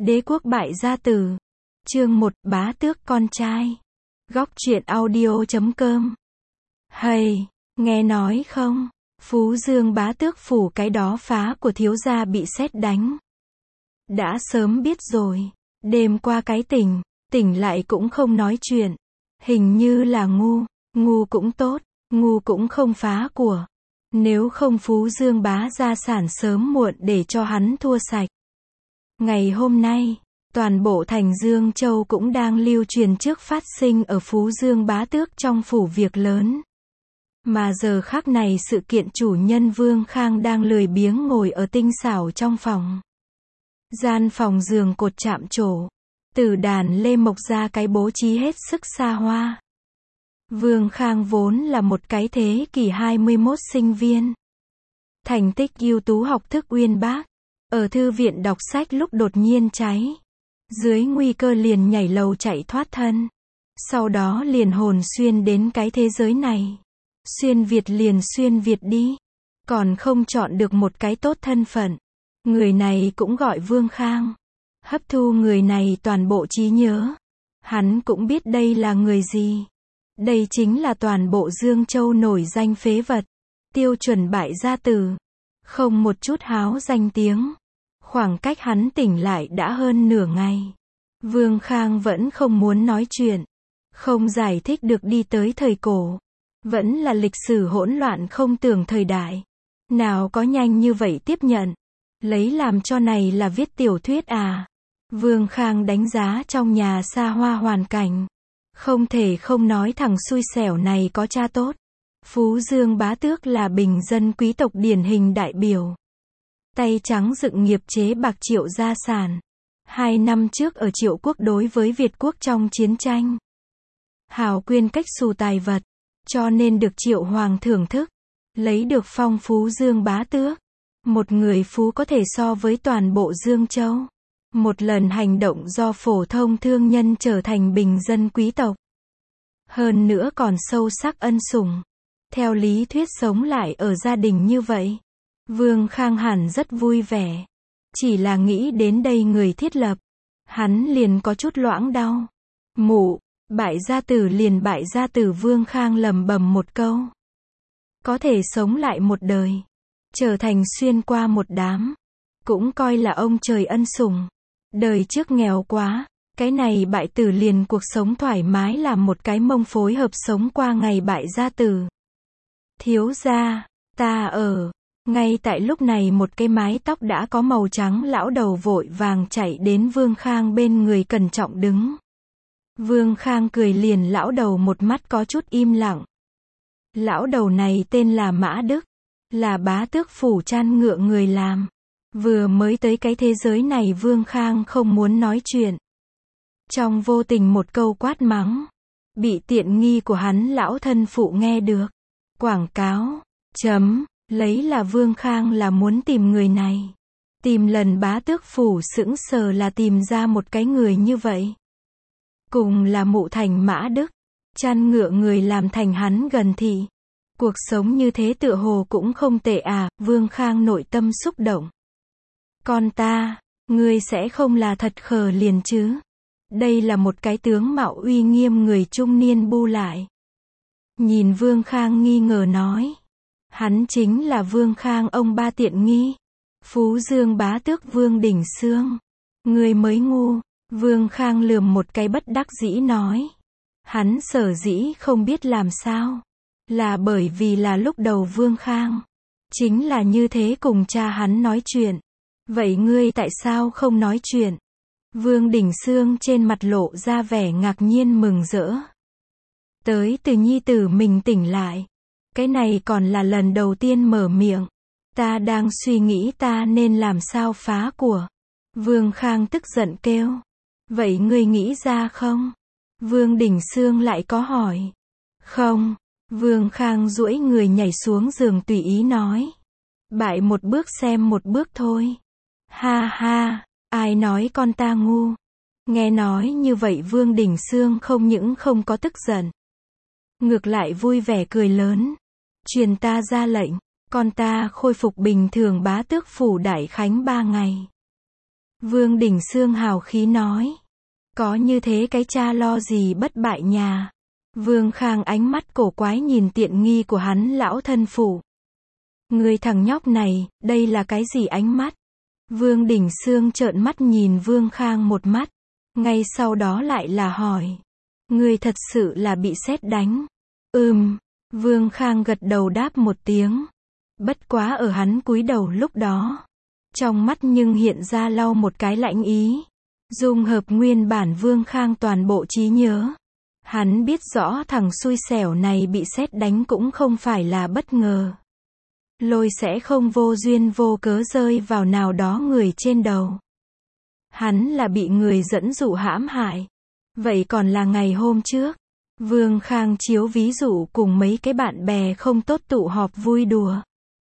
Đế quốc bại gia tử. Chương 1, bá tước con trai. Góc truyện audio.com. Hây, nghe nói không? Phú Dương bá tước phủ cái đó phá của thiếu gia bị sét đánh. Đã sớm biết rồi. Đêm qua cái tỉnh lại cũng không nói chuyện. Hình như là ngu cũng tốt, ngu cũng không phá của. Nếu không Phú Dương bá gia sản sớm muộn để cho hắn thua sạch. Ngày hôm nay, toàn bộ thành Dương Châu cũng đang lưu truyền trước phát sinh ở Phú Dương bá tước trong phủ việc lớn. Mà giờ khắc này sự kiện chủ nhân Vương Khang đang lười biếng ngồi ở tinh xảo trong phòng. Gian phòng giường cột chạm trổ. Từ đàn lê mộc ra cái bố trí hết sức xa hoa. Vương Khang vốn là một cái thế kỷ 21 sinh viên. Thành tích ưu tú học thức uyên bác. Ở thư viện đọc sách lúc đột nhiên cháy. Dưới nguy cơ liền nhảy lầu chạy thoát thân. Sau đó liền hồn xuyên đến cái thế giới này. Xuyên Việt liền xuyên Việt đi. Còn không chọn được một cái tốt thân phận. Người này cũng gọi Vương Khang. Hấp thu người này toàn bộ trí nhớ. Hắn cũng biết đây là người gì. Đây chính là toàn bộ Dương Châu nổi danh phế vật. Tiêu chuẩn bại gia tử. Không một chút háo danh tiếng. Khoảng cách hắn tỉnh lại đã hơn nửa ngày. Vương Khang vẫn không muốn nói chuyện. Không giải thích được đi tới thời cổ. Vẫn là lịch sử hỗn loạn không tưởng thời đại. Nào có nhanh như vậy tiếp nhận. Lấy làm cho này là viết tiểu thuyết à. Vương Khang đánh giá trong nhà xa hoa hoàn cảnh. Không thể không nói thằng xui xẻo này có cha tốt. Phú Dương bá tước là bình dân quý tộc điển hình đại biểu. Tay trắng dựng nghiệp chế bạc Triệu gia sản. 2 năm trước ở Triệu quốc đối với Việt quốc trong chiến tranh. Hào quyên cách xù tài vật. Cho nên được Triệu hoàng thưởng thức. Lấy được phong Phú Dương bá tước. Một người phú có thể so với toàn bộ Dương Châu. Một lần hành động do phổ thông thương nhân trở thành bình dân quý tộc. Hơn nữa còn sâu sắc ân sủng. Theo lý thuyết sống lại ở gia đình như vậy. Vương Khang hẳn rất vui vẻ. Chỉ là nghĩ đến đây người thiết lập. Hắn liền có chút loãng đau. Mụ, bại gia tử liền bại gia tử. Vương Khang lầm bầm một câu. Có thể sống lại một đời. Trở thành xuyên qua một đám. Cũng coi là ông trời ân sủng. Đời trước nghèo quá. Cái này bại tử liền cuộc sống thoải mái làm một cái mông phối hợp sống qua ngày bại gia tử. Thiếu gia, ta ở. Ngay tại lúc này một cái mái tóc đã có màu trắng lão đầu vội vàng chạy đến Vương Khang bên người cẩn trọng đứng. Vương Khang cười liền lão đầu một mắt có chút im lặng. Lão đầu này tên là Mã Đức. Là bá tước phủ chăn ngựa người làm. Vừa mới tới cái thế giới này Vương Khang không muốn nói chuyện. Trong vô tình một câu quát mắng. Bị tiện nghi của hắn lão thân phụ nghe được. Quảng cáo. Lấy là Vương Khang là muốn tìm người này. Tìm lần bá tước phủ sững sờ là tìm ra một cái người như vậy. Cùng là mụ thành Mã Đức. Chăn ngựa người làm thành hắn gần thị. Cuộc sống như thế tựa hồ cũng không tệ à. Vương Khang nội tâm xúc động. Con ta, ngươi sẽ không là thật khờ liền chứ. Đây là một cái tướng mạo uy nghiêm người trung niên bu lại. Nhìn Vương Khang nghi ngờ nói. Hắn chính là Vương Khang ông ba tiện nghi. Phú Dương bá tước Vương Đình Xương. Ngươi mới ngu. Vương Khang lườm một cái bất đắc dĩ nói. Hắn sở dĩ không biết làm sao. Là bởi vì là lúc đầu Vương Khang. Chính là như thế cùng cha hắn nói chuyện. Vậy ngươi tại sao không nói chuyện? Vương Đình Xương trên mặt lộ ra vẻ ngạc nhiên mừng rỡ. Tới từ nhi tử mình tỉnh lại. Cái này còn là lần đầu tiên mở miệng. Ta đang suy nghĩ ta nên làm sao phá của. Vương Khang tức giận kêu. Vậy ngươi nghĩ ra không? Vương Đình Xương lại có hỏi. Không. Vương Khang duỗi người nhảy xuống giường tùy ý nói. Bại một bước xem một bước thôi. Ha ha, ai nói con ta ngu. Nghe nói như vậy Vương Đình Xương không những không có tức giận. Ngược lại vui vẻ cười lớn. Truyền ta ra lệnh, con ta khôi phục bình thường bá tước phủ đại khánh 3 ngày. Vương Đình Xương hào khí nói. Có như thế cái cha lo gì bất bại nhà. Vương Khang ánh mắt cổ quái nhìn tiện nghi của hắn lão thân phụ. Người thằng nhóc này, đây là cái gì ánh mắt? Vương Đình Xương trợn mắt nhìn Vương Khang một mắt. Ngay sau đó lại là hỏi. Người thật sự là bị sét đánh. Vương Khang gật đầu đáp một tiếng. Bất quá ở hắn cúi đầu lúc đó. Trong mắt nhưng hiện ra lau một cái lạnh ý. Dung hợp nguyên bản Vương Khang toàn bộ trí nhớ. Hắn biết rõ thằng xui xẻo này bị sét đánh cũng không phải là bất ngờ. Lôi sẽ không vô duyên vô cớ rơi vào nào đó người trên đầu. Hắn là bị người dẫn dụ hãm hại. Vậy còn là ngày hôm trước. Vương Khang chiếu ví dụ cùng mấy cái bạn bè không tốt tụ họp vui đùa.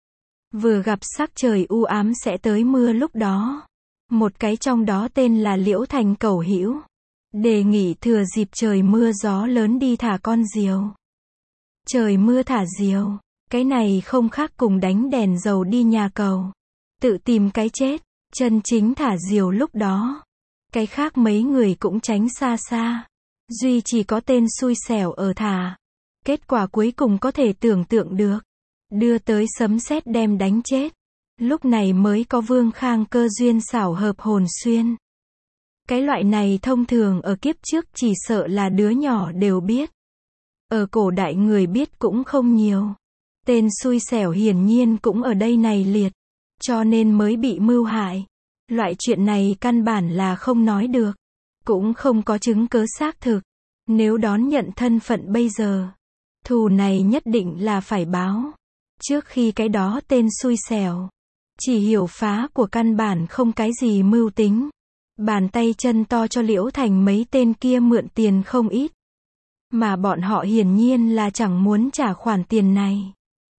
Vừa gặp sắc trời u ám sẽ tới mưa lúc đó. Một cái trong đó tên là Liễu Thành cầu hữu. Đề nghị thừa dịp trời mưa gió lớn đi thả con diều. Trời mưa thả diều. Cái này không khác cùng đánh đèn dầu đi nhà cầu. Tự tìm cái chết. Chân chính thả diều lúc đó. Cái khác mấy người cũng tránh xa xa. Duy chỉ có tên xui xẻo ở thả. Kết quả cuối cùng có thể tưởng tượng được. Đưa tới sấm sét đem đánh chết. Lúc này mới có Vương Khang cơ duyên xảo hợp hồn xuyên. Cái loại này thông thường ở kiếp trước chỉ sợ là đứa nhỏ đều biết. Ở cổ đại người biết cũng không nhiều. Tên xui xẻo hiển nhiên cũng ở đây này liệt. Cho nên mới bị mưu hại. Loại chuyện này căn bản là không nói được. Cũng không có chứng cớ xác thực. Nếu đón nhận thân phận bây giờ. Thù này nhất định là phải báo. Trước khi cái đó tên xui xẻo. Chỉ hiểu phá của căn bản không cái gì mưu tính. Bàn tay chân to cho Liễu Thành mấy tên kia mượn tiền không ít. Mà bọn họ hiển nhiên là chẳng muốn trả khoản tiền này.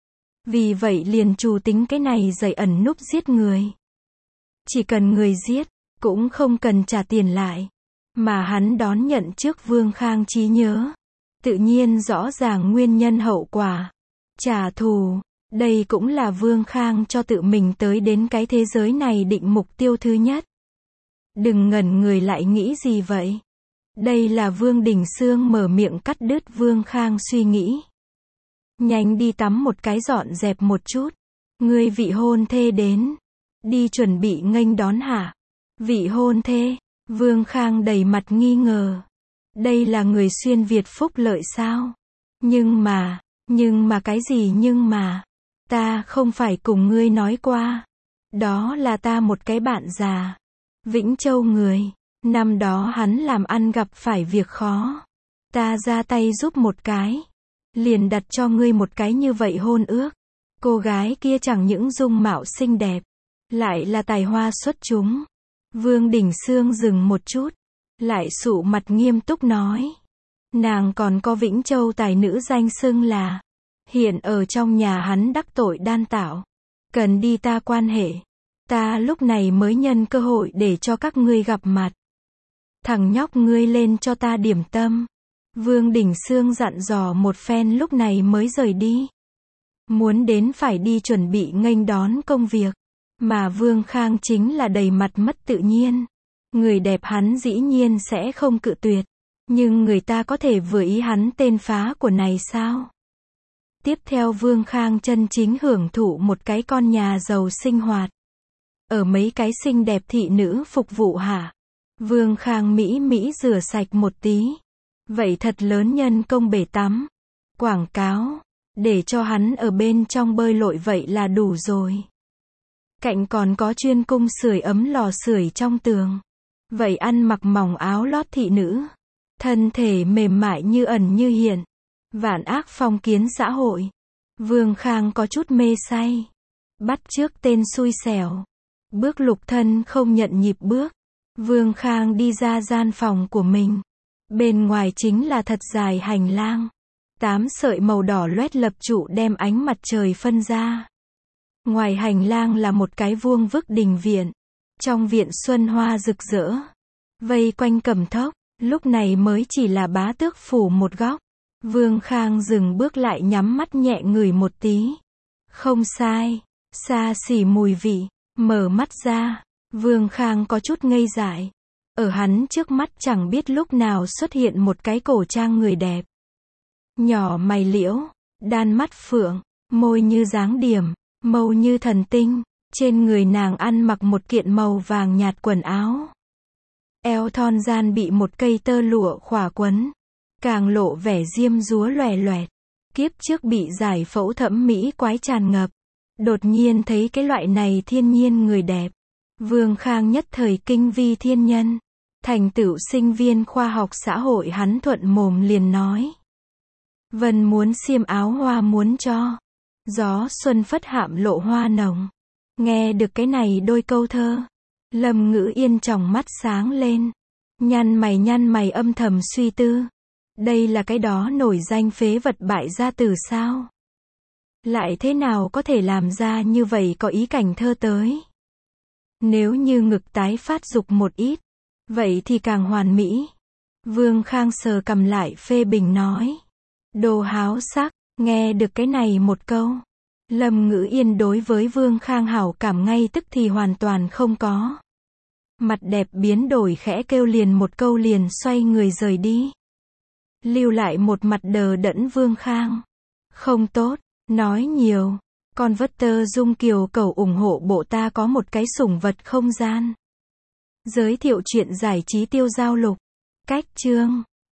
Vì vậy liền trù tính cái này dày ẩn núp giết người. Chỉ cần người giết, cũng không cần trả tiền lại. Mà hắn đón nhận trước Vương Khang trí nhớ. Tự nhiên rõ ràng nguyên nhân hậu quả. Trả thù. Đây cũng là Vương Khang cho tự mình tới đến cái thế giới này định mục tiêu thứ nhất. Đừng ngẩn người lại nghĩ gì vậy. Đây là Vương Đình Xương mở miệng cắt đứt Vương Khang suy nghĩ. Nhanh đi tắm một cái dọn dẹp một chút. Ngươi vị hôn thê đến. Đi chuẩn bị nghênh đón hả? Vị hôn thê? Vương Khang đầy mặt nghi ngờ. Đây là người xuyên Việt phúc lợi sao? Nhưng mà cái gì nhưng mà? Ta không phải cùng ngươi nói qua. Đó là ta một cái bạn già. Vĩnh Châu người. Năm đó hắn làm ăn gặp phải việc khó. Ta ra tay giúp một cái. Liền đặt cho ngươi một cái như vậy hôn ước. Cô gái kia chẳng những dung mạo xinh đẹp. Lại là tài hoa xuất chúng. Vương Đình Xương dừng một chút. Lại sụ mặt nghiêm túc nói. Nàng còn có Vĩnh Châu tài nữ danh xưng là. Hiện ở trong nhà hắn đắc tội đan tạo. Cần đi ta quan hệ. Ta lúc này mới nhân cơ hội để cho các ngươi gặp mặt. Thằng nhóc ngươi lên cho ta điểm tâm. Vương Đình Xương dặn dò một phen lúc này mới rời đi. Muốn đến phải đi chuẩn bị nghênh đón công việc. Mà Vương Khang chính là đầy mặt mất tự nhiên. Người đẹp hắn dĩ nhiên sẽ không cự tuyệt. Nhưng người ta có thể vừa ý hắn tên phá của này sao? Tiếp theo Vương Khang chân chính hưởng thụ một cái con nhà giàu sinh hoạt. Ở mấy cái xinh đẹp thị nữ phục vụ hả? Vương Khang mỹ rửa sạch một tí. Vậy thật lớn nhân công bể tắm. Quảng cáo. Để cho hắn ở bên trong bơi lội vậy là đủ rồi. Cạnh còn có chuyên cung sưởi ấm lò sưởi trong tường. Vậy ăn mặc mỏng áo lót thị nữ. Thân thể mềm mại như ẩn như hiện. Vạn ác phong kiến xã hội. Vương Khang có chút mê say. Bắt chước tên xui xẻo. Bước lục thân không nhận nhịp bước. Vương Khang đi ra gian phòng của mình. Bên ngoài chính là thật dài hành lang. 8 sợi màu đỏ loét lập trụ đem ánh mặt trời phân ra. Ngoài hành lang là một cái vuông vức đình viện. Trong viện xuân hoa rực rỡ. Vây quanh Cẩm Thốc. Lúc này mới chỉ là Bá Tước phủ một góc. Vương Khang dừng bước lại nhắm mắt nhẹ ngửi một tí. Không sai. Xa xỉ mùi vị. Mở mắt ra. Vương Khang có chút ngây dại. Ở hắn trước mắt chẳng biết lúc nào xuất hiện một cái cổ trang người đẹp. Nhỏ mày liễu, đan mắt phượng, môi như dáng điểm, mâu như thần tinh. Trên người nàng ăn mặc một kiện màu vàng nhạt quần áo. Eo thon gian bị một cây tơ lụa khỏa quấn. Càng lộ vẻ diêm dúa loè loẹt. Kiếp trước bị giải phẫu thẩm mỹ quái tràn ngập. Đột nhiên thấy cái loại này thiên nhiên người đẹp. Vương Khang nhất thời kinh vi thiên nhân. Thành tựu sinh viên khoa học xã hội hắn thuận mồm liền nói. Vân muốn xiêm áo hoa muốn cho. Gió xuân phất hạm lộ hoa nồng. Nghe được cái này đôi câu thơ. Lâm Ngữ Yên tròng mắt sáng lên. Nhăn mày âm thầm suy tư. Đây là cái đó nổi danh phế vật bại gia tử sao? Lại thế nào có thể làm ra như vậy có ý cảnh thơ tới? Nếu như ngực tái phát dục một ít, vậy thì càng hoàn mỹ. Vương Khang sờ cầm lại phê bình nói. Đồ háo sắc, nghe được cái này một câu. Lâm Ngữ Yên đối với Vương Khang hảo cảm ngay tức thì hoàn toàn không có. Mặt đẹp biến đổi khẽ kêu liền một câu liền xoay người rời đi. Lưu lại một mặt đờ đẫn Vương Khang. Không tốt, nói nhiều. Con vất tơ dung kiều cầu ủng hộ bộ ta có một cái sủng vật không gian. Giới thiệu chuyện giải trí tiêu giao lục. Cách chương